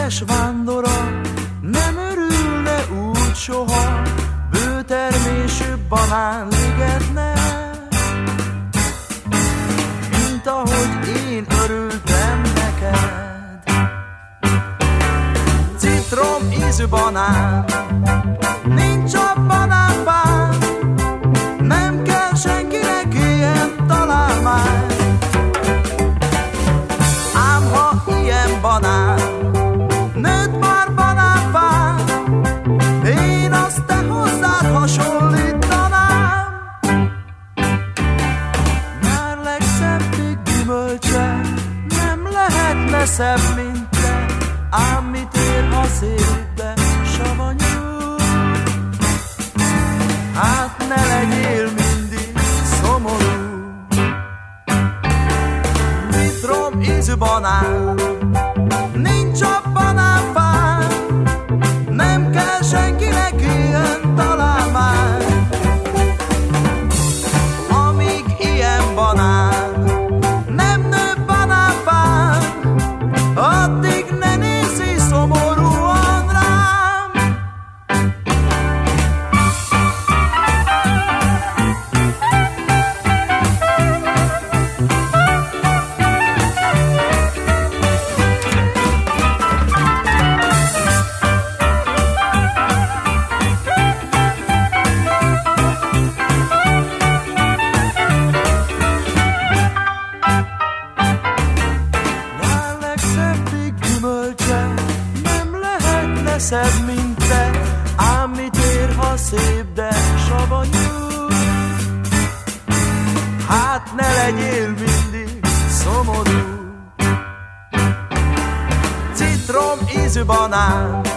Édes vándora nem örülne úgy soha bőtermésű banánligetnek, mint ahogy én örültem neked. Citrom ízű banán, nincs a banánfán, nem kell senkinek ilyen találmány. Ám ha ilyen banán nőtt már banánfán, én azt te hozzád hasonlítanám. Nyár legszebbik gyümölcse nem lehetne szebb, mint te, ám mit ér, ha szép, de savanyú. Hát ne legyél mindig szomorú. Citrom ízű banán, nincs a banánfán, nem kell senkinek ilyen találmány. Amíg ilyen banán nem nő banánfán, addig ne nézzél szomorúan rám. Nyár legszebbik gyümölcse nem lehetne szebb, mint te, ám mit ér, ha szép, de savanyú. Hát ne legyél mindig szomorú. Citrom ízű banán,